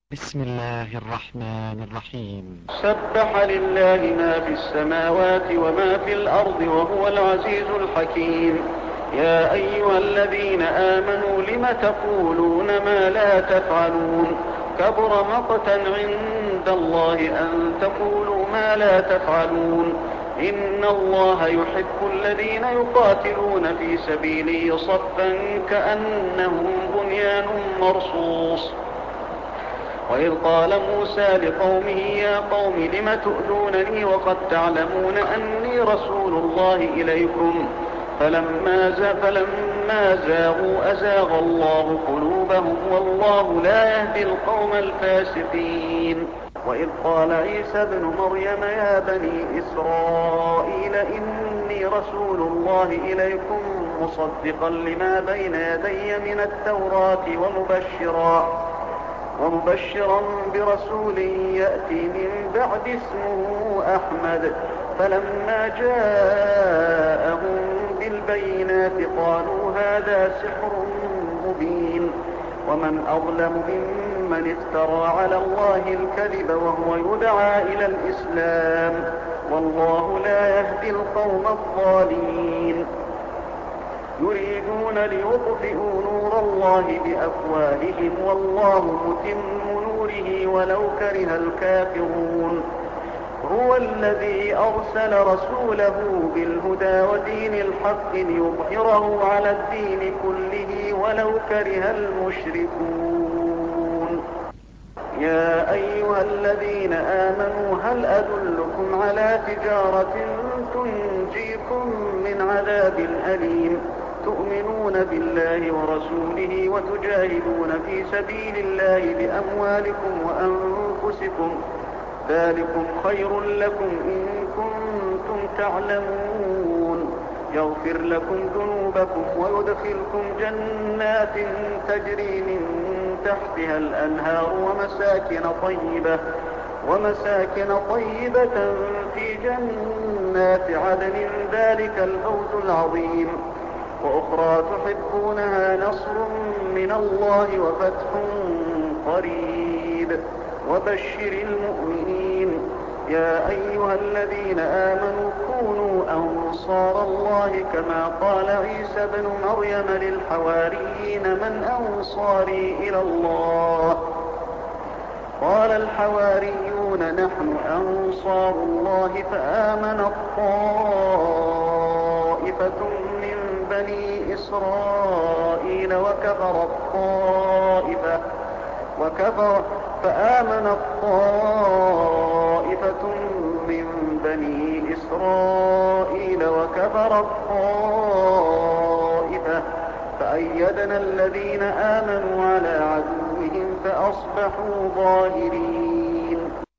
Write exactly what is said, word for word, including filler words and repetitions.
بسم الله الرحمن الرحيم. سبح لله ما في السماوات وما في الأرض وهو العزيز الحكيم. يا أيها الذين آمنوا لم تقولون ما لا تفعلون؟ كبر مقتا عند الله أن تقولوا ما لا تفعلون. إن الله يحب الذين يقاتلون في سبيله صفا كأنهم بنيان مرصوص. وإذ قال موسى لقومه يا قوم لم تؤذونني وقد تعلمون أني رسول الله إليكم فلما, فلما زاغوا أزاغ الله قلوبهم والله لا يهدي القوم الفاسقين. وإذ قال عيسى ابن مريم يا بني إسرائيل إني رسول الله إليكم مصدقا لما بين يدي من التوراة ومبشرا ومبشرا برسول يأتي من بعد اسمه أحمد. فلما جاءهم بالبينات قالوا هذا سحر مبين. ومن أظلم ممن افترى على الله الكذب وهو يدعى إلى الإسلام والله لا يهدي القوم الظالمين. يريدون ليطفئوا نور الله بأفواههم والله متم نوره ولو كره الكافرون. هو الذي أرسل رسوله بالهدى ودين الحق ليظهره على الدين كله ولو كره المشركون. يا أيها الذين آمنوا هل أدلكم على تجارة تنجيكم من عذاب أليم تؤمنون بالله ورسوله وتجاهدون في سبيل الله بأموالكم وأنفسكم ذلكم خير لكم إن كنتم تعلمون. يغفر لكم ذنوبكم ويدخلكم جنات تجري من تحتها الأنهار ومساكن طيبة ومساكن طيبة في جنات عدن ذلك الفوز العظيم. وأخرى تحبونها نصر من الله وفتح قريب وبشر المؤمنين. يا أيها الذين آمنوا كونوا أنصار الله كما قال عيسى بن مريم للحواريين من أنصاري إلى الله؟ قال الحواريون نحن أنصار الله. فآمن الطائفة من بني إسرائيل وكفر الطائفة وكفر فآمن الطائفة من بني إسرائيل وكفر الطائفة فأيدنا الذين آمنوا على عدوهم فأصبحوا ظاهرين.